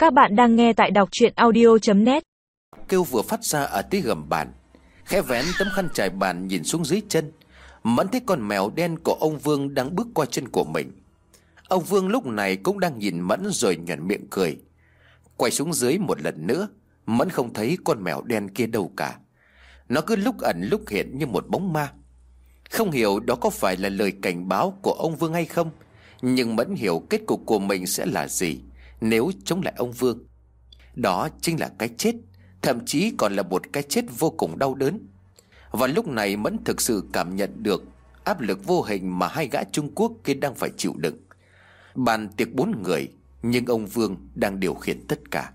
Các bạn đang nghe tại đọc truyện audio.net. Kêu vừa phát ra ở tới gầm bàn. Khẽ vén tấm khăn trải bàn nhìn xuống dưới chân, Mẫn thấy con mèo đen của ông Vương đang bước qua chân của mình. Ông Vương lúc này cũng đang nhìn Mẫn rồi nhoẻn miệng cười. Quay xuống dưới một lần nữa, Mẫn không thấy con mèo đen kia đâu cả. Nó cứ lúc ẩn lúc hiện như một bóng ma. Không hiểu đó có phải là lời cảnh báo của ông Vương hay không, nhưng Mẫn hiểu kết cục của mình sẽ là gì nếu chống lại ông Vương. Đó chính là cái chết, thậm chí còn là một cái chết vô cùng đau đớn. Và lúc này Mẫn thực sự cảm nhận được áp lực vô hình mà hai gã Trung Quốc kia đang phải chịu đựng. Bàn tiệc 4 người, nhưng ông Vương đang điều khiển tất cả.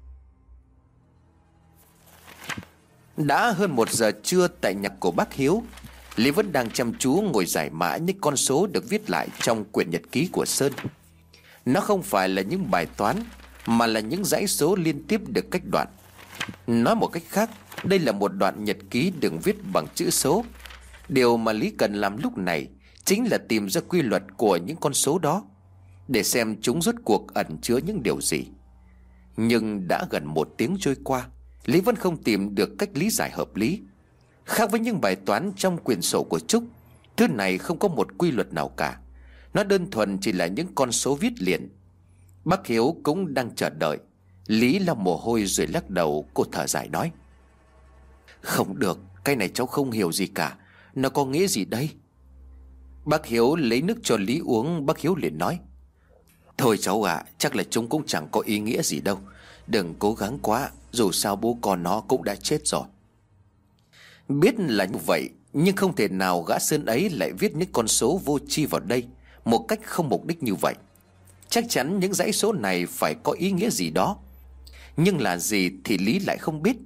Đã hơn 1 giờ trưa tại nhà của bác Hiếu, Lý vẫn đang chăm chú ngồi giải mã những con số được viết lại trong quyển nhật ký của Sơn. Nó không phải là những bài toán, mà là những dãy số liên tiếp được cách đoạn. Nói một cách khác, đây là một đoạn nhật ký được viết bằng chữ số. Điều mà Lý cần làm lúc này chính là tìm ra quy luật của những con số đó, để xem chúng rốt cuộc ẩn chứa những điều gì. Nhưng đã gần 1 tiếng trôi qua, Lý vẫn không tìm được cách lý giải hợp lý. Khác với những bài toán trong quyển sổ của Trúc, thứ này không có một quy luật nào cả. Nó đơn thuần chỉ là những con số viết liền. Bác Hiếu cũng đang chờ đợi. Lý lau mồ hôi rồi lắc đầu. Cô thở dài nói: "Không được, cái này cháu không hiểu gì cả. Nó có nghĩa gì đây?" Bác Hiếu lấy nước cho Lý uống. Bác Hiếu liền nói: "Thôi cháu ạ, chắc là chúng cũng chẳng có ý nghĩa gì đâu. Đừng cố gắng quá, dù sao bố con nó cũng đã chết rồi." Biết là như vậy, nhưng không thể nào gã Sơn ấy lại viết những con số vô tri vào đây một cách không mục đích như vậy. Chắc chắn những dãy số này phải có ý nghĩa gì đó, nhưng là gì thì Lý lại không biết.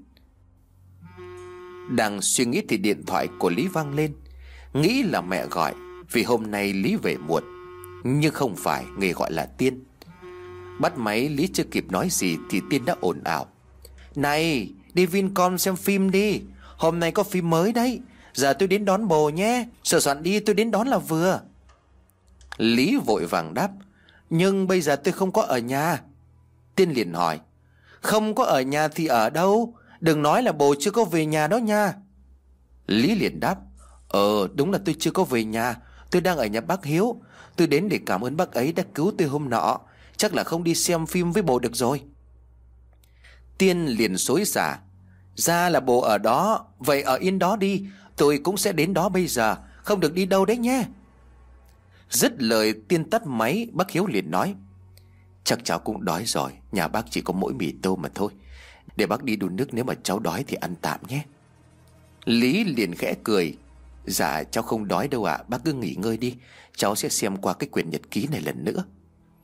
Đang suy nghĩ thì điện thoại của Lý vang lên. Nghĩ là mẹ gọi, vì hôm nay Lý về muộn. Nhưng không phải, người gọi là Tiên. Bắt máy, Lý chưa kịp nói gì thì Tiên đã ồn ào: "Này, đi Vincom xem phim đi. Hôm nay có phim mới đấy. Giờ tôi đến đón bồ nhé. Sửa soạn đi, tôi đến đón là vừa." Lý vội vàng đáp: "Nhưng bây giờ tôi không có ở nhà." Tiên liền hỏi: "Không có ở nhà thì ở đâu? Đừng nói là bồ chưa có về nhà đó nha." Lý liền đáp: Đúng là tôi chưa có về nhà. Tôi đang ở nhà bác Hiếu. Tôi đến để cảm ơn bác ấy đã cứu tôi hôm nọ. Chắc là không đi xem phim với bồ được rồi." Tiên liền xối xả: "Ra là bồ ở đó, vậy ở yên đó đi. Tôi cũng sẽ đến đó bây giờ, không được đi đâu đấy nhé." Dứt lời Tiên tắt máy. Bác Hiếu liền nói: "Chắc cháu cũng đói rồi. Nhà bác chỉ có mỗi mì tôm mà thôi. Để bác đi đun nước, nếu mà cháu đói thì ăn tạm nhé." Lý liền khẽ cười: "Dạ cháu không đói đâu ạ. Bác cứ nghỉ ngơi đi. Cháu sẽ xem qua cái quyển nhật ký này lần nữa."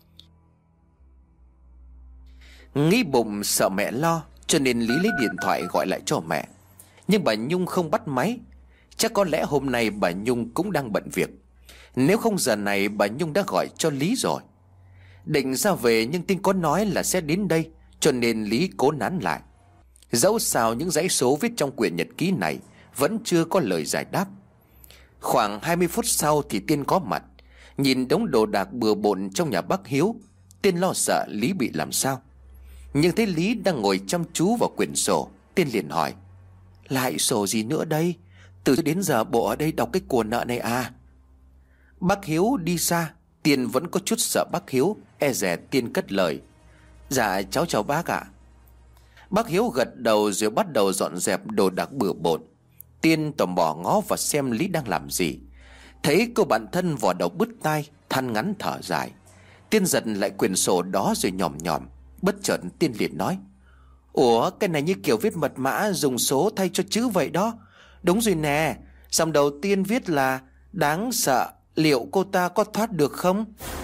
Nghĩ bụng sợ mẹ lo, cho nên Lý lấy điện thoại gọi lại cho mẹ. Nhưng bà Nhung không bắt máy. Chắc có lẽ hôm nay bà Nhung cũng đang bận việc. Nếu không giờ này bà Nhung đã gọi cho Lý rồi. Định ra về nhưng Tiên có nói là sẽ đến đây, cho nên Lý cố nán lại. Dẫu sao những dãy số viết trong quyển nhật ký này vẫn chưa có lời giải đáp. Khoảng 20 phút sau thì Tiên có mặt. Nhìn đống đồ đạc bừa bộn trong nhà bác Hiếu, Tiên lo sợ Lý bị làm sao. Nhưng thấy Lý đang ngồi chăm chú vào quyển sổ, Tiên liền hỏi: "Lại sổ gì nữa đây? Từ đến giờ bộ ở đây đọc cái cuốn nợ này à?" Bác Hiếu đi xa. Tiên vẫn có chút sợ bác Hiếu, e dè Tiên cất lời: "Dạ cháu chào bác ạ." Bác Hiếu gật đầu rồi bắt đầu dọn dẹp đồ đạc bừa bộn. Tiên tò mò ngó vào xem Lý đang làm gì. Thấy cô bạn thân vò đầu bứt tai, than ngắn thở dài. Tiên giật lại quyển sổ đó rồi nhòm nhòm. Bất chợt Tiên liền nói: "Ủa, cái này như kiểu viết mật mã dùng số thay cho chữ vậy đó. Đúng rồi nè. Dòng đầu tiên viết là đáng sợ. Liệu cô ta có thoát được không?"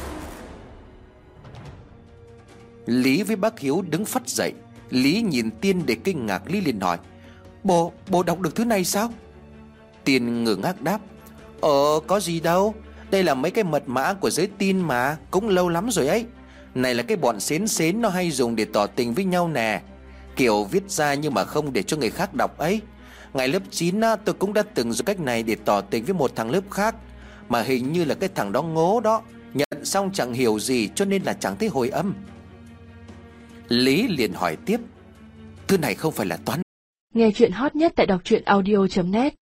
Lý với bác Hiếu đứng phắt dậy. Lý nhìn Tiên để kinh ngạc. Lý liền hỏi: Bố đọc được thứ này sao?" Tiên ngơ ngác đáp: Có gì đâu. Đây là mấy cái mật mã của giới tin mà, cũng lâu lắm rồi ấy. Này là cái bọn xến xến nó hay dùng để tỏ tình với nhau nè. Kiểu viết ra nhưng mà không để cho người khác đọc ấy. Ngày lớp 9 á, tôi cũng đã từng dùng cách này để tỏ tình với một thằng lớp khác. Mà hình như là cái thằng đó ngố đó. Nhận xong chẳng hiểu gì cho nên là chẳng thấy hồi âm." Lý liền hỏi tiếp: Thứ này không phải là toán. Nghe chuyện hot nhất tại đọc truyện audio.net.